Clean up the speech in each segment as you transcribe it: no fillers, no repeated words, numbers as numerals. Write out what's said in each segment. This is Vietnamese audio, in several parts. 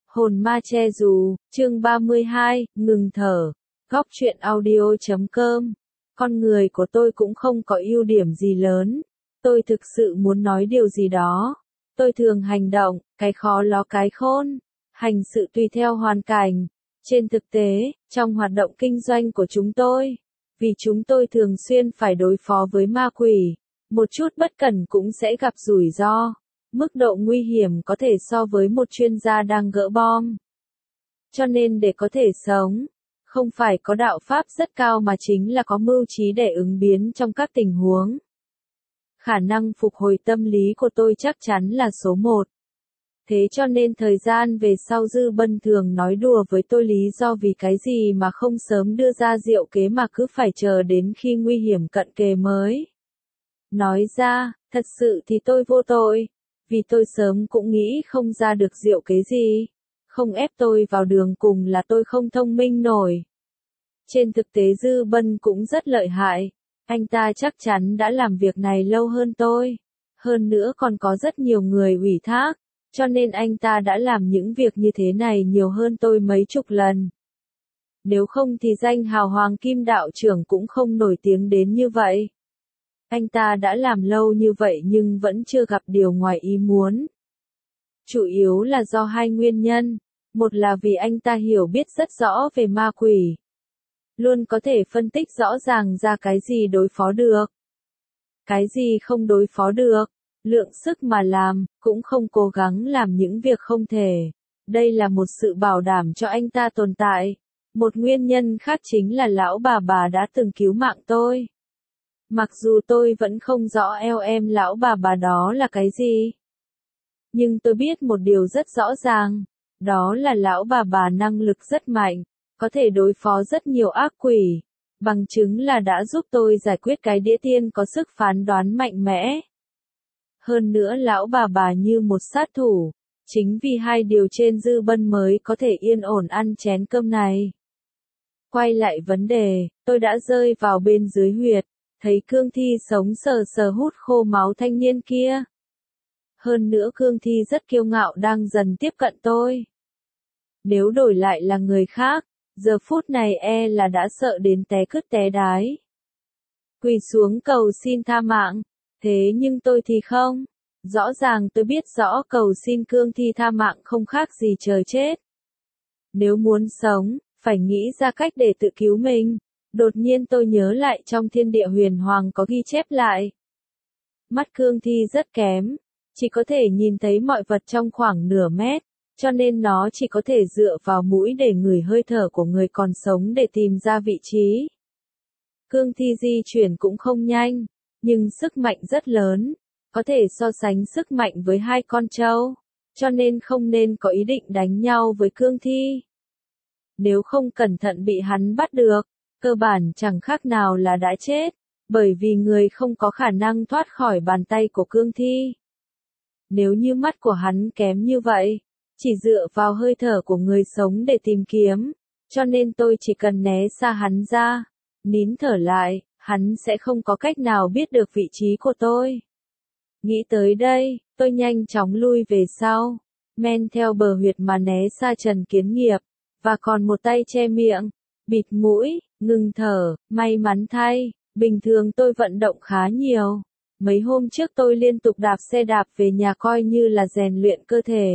Hồn ma che dù, chương 32, ngừng thở. Góc truyện audio.com. Con người của tôi cũng không có ưu điểm gì lớn. Tôi thực sự muốn nói điều gì đó. Tôi thường hành động, cái khó ló cái khôn. Hành sự tùy theo hoàn cảnh. Trên thực tế, trong hoạt động kinh doanh của chúng tôi, vì chúng tôi thường xuyên phải đối phó với ma quỷ, một chút bất cẩn cũng sẽ gặp rủi ro. Mức độ nguy hiểm có thể so với một chuyên gia đang gỡ bom. Cho nên để có thể sống, không phải có đạo pháp rất cao mà chính là có mưu trí để ứng biến trong các tình huống. Khả năng phục hồi tâm lý của tôi chắc chắn là số 1. Thế cho nên thời gian về sau Dư Bân thường nói đùa với tôi lý do vì cái gì mà không sớm đưa ra diệu kế mà cứ phải chờ đến khi nguy hiểm cận kề mới. Nói ra, thật sự thì tôi vô tội. Vì tôi sớm cũng nghĩ không ra được diệu kế gì. Không ép tôi vào đường cùng là tôi không thông minh nổi. Trên thực tế Dư Bân cũng rất lợi hại. Anh ta chắc chắn đã làm việc này lâu hơn tôi. Hơn nữa còn có rất nhiều người ủy thác. Cho nên anh ta đã làm những việc như thế này nhiều hơn tôi mấy chục lần. Nếu không thì danh hào Hoàng Kim đạo trưởng cũng không nổi tiếng đến như vậy. Anh ta đã làm lâu như vậy nhưng vẫn chưa gặp điều ngoài ý muốn. Chủ yếu là do hai nguyên nhân. Một là vì anh ta hiểu biết rất rõ về ma quỷ. Luôn có thể phân tích rõ ràng ra cái gì đối phó được. Cái gì không đối phó được. Lượng sức mà làm, cũng không cố gắng làm những việc không thể. Đây là một sự bảo đảm cho anh ta tồn tại. Một nguyên nhân khác chính là lão bà đã từng cứu mạng tôi. Mặc dù tôi vẫn không rõ em lão bà đó là cái gì. Nhưng tôi biết một điều rất rõ ràng. Đó là lão bà năng lực rất mạnh. Có thể đối phó rất nhiều ác quỷ. Bằng chứng là đã giúp tôi giải quyết cái đĩa tiên có sức phán đoán mạnh mẽ. Hơn nữa lão bà như một sát thủ. Chính vì hai điều trên Dư Bân mới có thể yên ổn ăn chén cơm này. Quay lại vấn đề, tôi đã rơi vào bên dưới huyệt. Thấy cương thi sống sờ hút khô máu thanh niên kia. Hơn nữa cương thi rất kiêu ngạo đang dần tiếp cận tôi. Nếu đổi lại là người khác, giờ phút này là đã sợ đến té cứt té đái. Quỳ xuống cầu xin tha mạng, thế nhưng tôi thì không. Rõ ràng tôi biết rõ cầu xin cương thi tha mạng không khác gì trời chết. Nếu muốn sống, phải nghĩ ra cách để tự cứu mình. Đột nhiên tôi nhớ lại trong thiên địa huyền hoàng có ghi chép lại. Mắt cương thi rất kém, chỉ có thể nhìn thấy mọi vật trong khoảng nửa mét, cho nên nó chỉ có thể dựa vào mũi để ngửi hơi thở của người còn sống để tìm ra vị trí. Cương thi di chuyển cũng không nhanh, nhưng sức mạnh rất lớn, có thể so sánh sức mạnh với hai con trâu, cho nên không nên có ý định đánh nhau với cương thi. Nếu không cẩn thận bị hắn bắt được, cơ bản chẳng khác nào là đã chết, bởi vì người không có khả năng thoát khỏi bàn tay của cương thi. Nếu như mắt của hắn kém như vậy, chỉ dựa vào hơi thở của người sống để tìm kiếm, cho nên tôi chỉ cần né xa hắn ra, nín thở lại, hắn sẽ không có cách nào biết được vị trí của tôi. Nghĩ tới đây, tôi nhanh chóng lui về sau, men theo bờ huyệt mà né xa Trần Kiến Nghiệp, và còn một tay che miệng, bịt mũi, ngừng thở. May mắn thay, bình thường tôi vận động khá nhiều. Mấy hôm trước tôi liên tục đạp xe đạp về nhà coi như là rèn luyện cơ thể.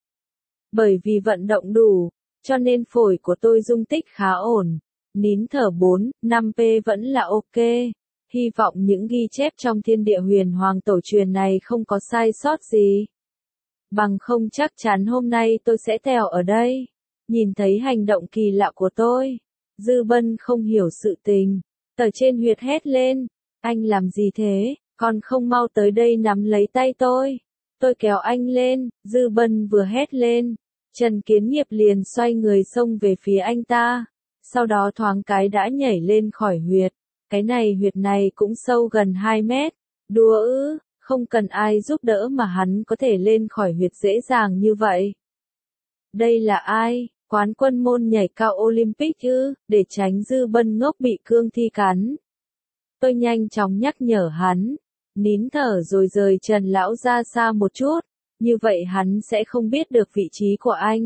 Bởi vì vận động đủ, cho nên phổi của tôi dung tích khá ổn. Nín thở 4-5p vẫn là ok. Hy vọng những ghi chép trong thiên địa huyền hoàng tổ truyền này không có sai sót gì. Bằng không chắc chắn hôm nay tôi sẽ tèo ở đây. Nhìn thấy hành động kỳ lạ của tôi, Dư Bân không hiểu sự tình. Ở trên huyệt hét lên, anh làm gì thế, còn không mau tới đây nắm lấy tay tôi. Tôi kéo anh lên, Dư Bân vừa hét lên. Trần Kiến Nghiệp liền xoay người xông về phía anh ta. Sau đó thoáng cái đã nhảy lên khỏi huyệt. Cái này huyệt này cũng sâu gần 2 mét. Đùa ư, không cần ai giúp đỡ mà hắn có thể lên khỏi huyệt dễ dàng như vậy. Đây là ai? Quán quân môn nhảy cao Olympic ư, để tránh Dư Bân ngốc bị cương thi cắn. Tôi nhanh chóng nhắc nhở hắn, nín thở rồi rời Trần lão ra xa một chút, như vậy hắn sẽ không biết được vị trí của anh.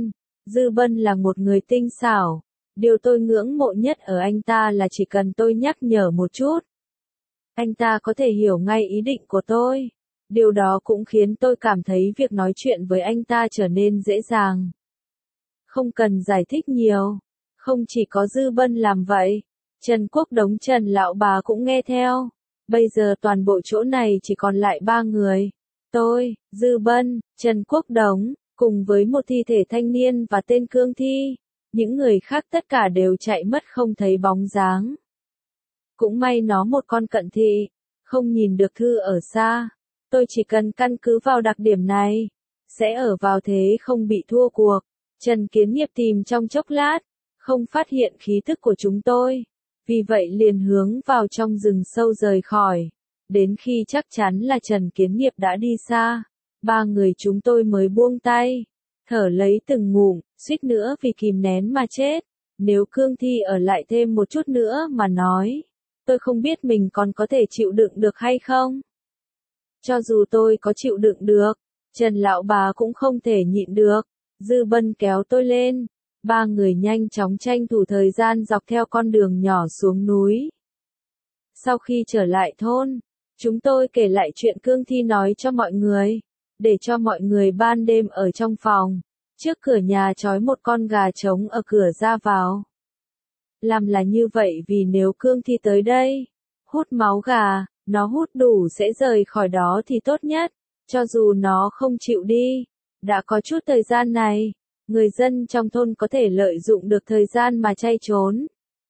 Dư Bân là một người tinh xảo. Điều tôi ngưỡng mộ nhất ở anh ta là chỉ cần tôi nhắc nhở một chút, anh ta có thể hiểu ngay ý định của tôi. Điều đó cũng khiến tôi cảm thấy việc nói chuyện với anh ta trở nên dễ dàng. Không cần giải thích nhiều. Không chỉ có Dư Bân làm vậy, Trần Quốc Đống Trần lão bà cũng nghe theo. Bây giờ toàn bộ chỗ này chỉ còn lại 3 người. Tôi, Dư Bân, Trần Quốc Đống, cùng với một thi thể thanh niên và tên cương thi. Những người khác tất cả đều chạy mất không thấy bóng dáng. Cũng may nó một con cận thị, không nhìn được thư ở xa. Tôi chỉ cần căn cứ vào đặc điểm này, sẽ ở vào thế không bị thua cuộc. Trần Kiến Nghiệp tìm trong chốc lát, không phát hiện khí thức của chúng tôi. Vì vậy liền hướng vào trong rừng sâu rời khỏi. Đến khi chắc chắn là Trần Kiến Nghiệp đã đi xa, 3 người chúng tôi mới buông tay. Thở lấy từng ngụm, suýt nữa vì kìm nén mà chết. Nếu cương thi ở lại thêm một chút nữa mà nói, tôi không biết mình còn có thể chịu đựng được hay không. Cho dù tôi có chịu đựng được, Trần lão bà cũng không thể nhịn được. Dư Bân kéo tôi lên. 3 người nhanh chóng tranh thủ thời gian dọc theo con đường nhỏ xuống núi. Sau khi trở lại thôn, chúng tôi kể lại chuyện cương thi nói cho mọi người, để cho mọi người ban đêm ở trong phòng, trước cửa nhà trói một con gà trống ở cửa ra vào. Làm là như vậy vì nếu cương thi tới đây, hút máu gà, nó hút đủ sẽ rời khỏi đó thì tốt nhất, cho dù nó không chịu đi. Đã có chút thời gian này, người dân trong thôn có thể lợi dụng được thời gian mà chạy trốn.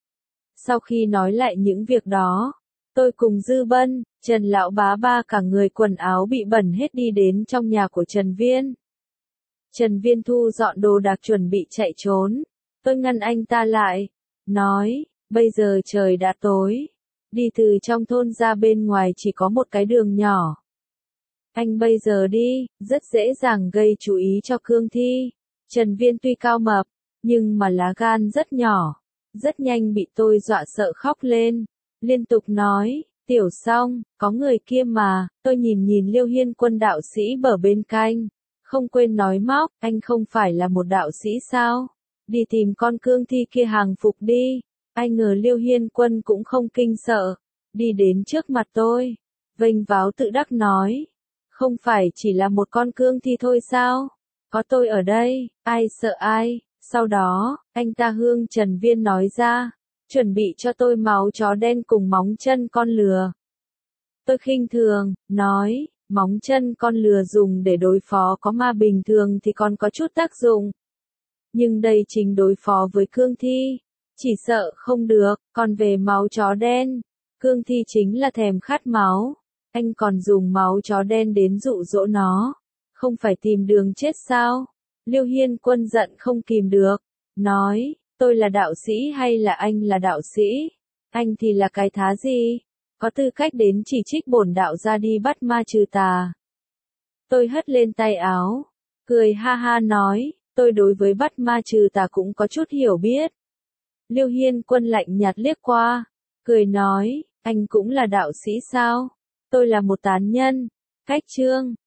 Sau khi nói lại những việc đó, tôi cùng Dư Bân, Trần lão bá ba cả người quần áo bị bẩn hết đi đến trong nhà của Trần Viên. Trần Viên thu dọn đồ đạc chuẩn bị chạy trốn. Tôi ngăn anh ta lại, nói, bây giờ trời đã tối, đi từ trong thôn ra bên ngoài chỉ có một cái đường nhỏ. Anh bây giờ đi, rất dễ dàng gây chú ý cho cương thi. Trần Viên tuy cao mập, nhưng mà lá gan rất nhỏ, rất nhanh bị tôi dọa sợ khóc lên, liên tục nói, Tiểu Song, có người kia mà. Tôi nhìn nhìn Liêu Hiên Quân đạo sĩ bờ bên cạnh, không quên nói móc, anh không phải là một đạo sĩ sao? Đi tìm con cương thi kia hàng phục đi. Ai ngờ Liêu Hiên Quân cũng không kinh sợ, đi đến trước mặt tôi, vênh váo tự đắc nói, không phải chỉ là một con cương thi thôi sao? Có tôi ở đây, ai sợ ai? Sau đó, anh ta hướng Trần Viên nói ra, chuẩn bị cho tôi máu chó đen cùng móng chân con lừa. Tôi khinh thường, nói, móng chân con lừa dùng để đối phó có ma bình thường thì còn có chút tác dụng. Nhưng đây chính đối phó với cương thi, chỉ sợ không được. Còn về máu chó đen, cương thi chính là thèm khát máu. Anh còn dùng máu chó đen đến dụ dỗ nó, không phải tìm đường chết sao? Liêu Hiên Quân giận không kìm được, nói, tôi là đạo sĩ hay là anh là đạo sĩ? Anh thì là cái thá gì? Có tư cách đến chỉ trích bổn đạo ra đi bắt ma trừ tà. Tôi hất lên tay áo, cười ha ha nói, tôi đối với bắt ma trừ tà cũng có chút hiểu biết. Liêu Hiên Quân lạnh nhạt liếc qua, cười nói, anh cũng là đạo sĩ sao? Tôi là một tán nhân. Cách chương